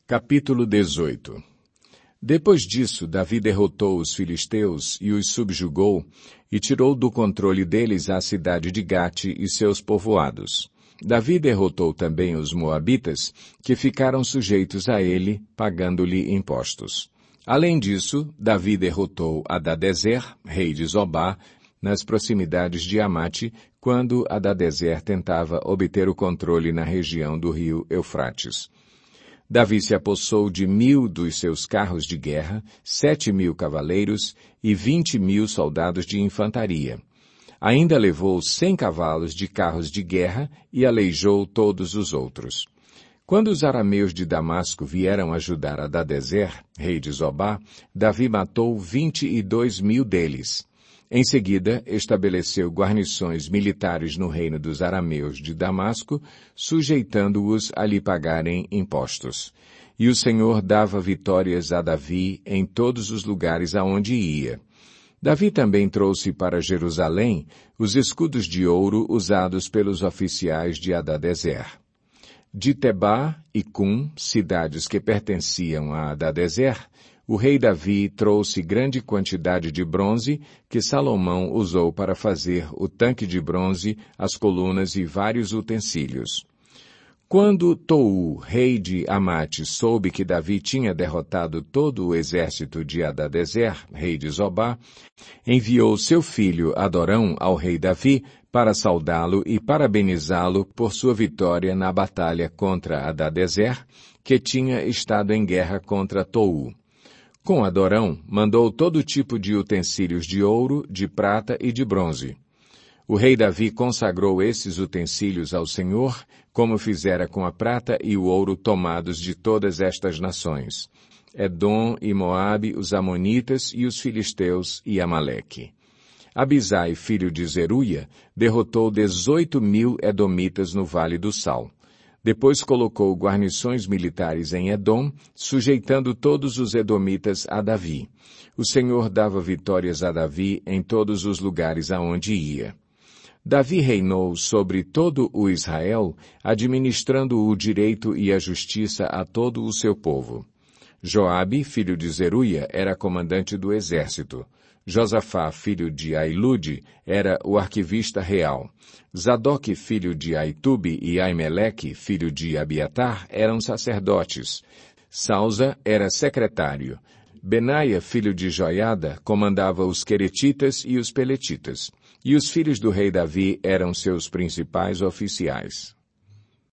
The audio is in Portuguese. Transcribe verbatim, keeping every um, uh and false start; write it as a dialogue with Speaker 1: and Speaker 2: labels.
Speaker 1: Capítulo dezoito. Depois disso, Davi derrotou os filisteus e os subjugou, e tirou do controle deles a cidade de Gate e seus povoados. Davi derrotou também os moabitas, que ficaram sujeitos a ele, pagando-lhe impostos. Além disso, Davi derrotou Hadadezer, rei de Zobá, nas proximidades de Amate, quando Hadadezer tentava obter o controle na região do rio Eufrates. Davi se apossou de mil dos seus carros de guerra, sete mil cavaleiros e vinte mil soldados de infantaria. Ainda levou cem cavalos de carros de guerra e aleijou todos os outros. Quando os arameus de Damasco vieram ajudar Hadadezer, rei de Zobá, Davi matou vinte e dois mil deles. Em seguida, estabeleceu guarnições militares no reino dos arameus de Damasco, sujeitando-os a lhe pagarem impostos. E o Senhor dava vitórias a Davi em todos os lugares aonde ia. Davi também trouxe para Jerusalém os escudos de ouro usados pelos oficiais de Hadadezer. De Tebá e Cum, cidades que pertenciam a Hadadezer, o rei Davi trouxe grande quantidade de bronze que Salomão usou para fazer o tanque de bronze, as colunas e vários utensílios. Quando Tou, rei de Amate, soube que Davi tinha derrotado todo o exército de Hadadezer, rei de Zobá, enviou seu filho Adorão ao rei Davi para saudá-lo e parabenizá-lo por sua vitória na batalha contra Hadadezer, que tinha estado em guerra contra Tou. Com Adorão, mandou todo tipo de utensílios de ouro, de prata e de bronze. O rei Davi consagrou esses utensílios ao Senhor, como fizera com a prata e o ouro tomados de todas estas nações: Edom e Moabe, os amonitas e os filisteus e Amaleque. Abisai, filho de Zeruia, derrotou dezoito mil edomitas no Vale do Sal. Depois colocou guarnições militares em Edom, sujeitando todos os edomitas a Davi. O Senhor dava vitórias a Davi em todos os lugares aonde ia. Davi reinou sobre todo o Israel, administrando o direito e a justiça a todo o seu povo. Joabe, filho de Zeruia, era comandante do exército. Josafá, filho de Ailude, era o arquivista real. Zadok, filho de Aitube, e Aimeleque, filho de Abiatar, eram sacerdotes. Sausa era secretário. Benaia, filho de Joiada, comandava os queretitas e os peletitas. E os filhos do rei Davi eram seus principais oficiais.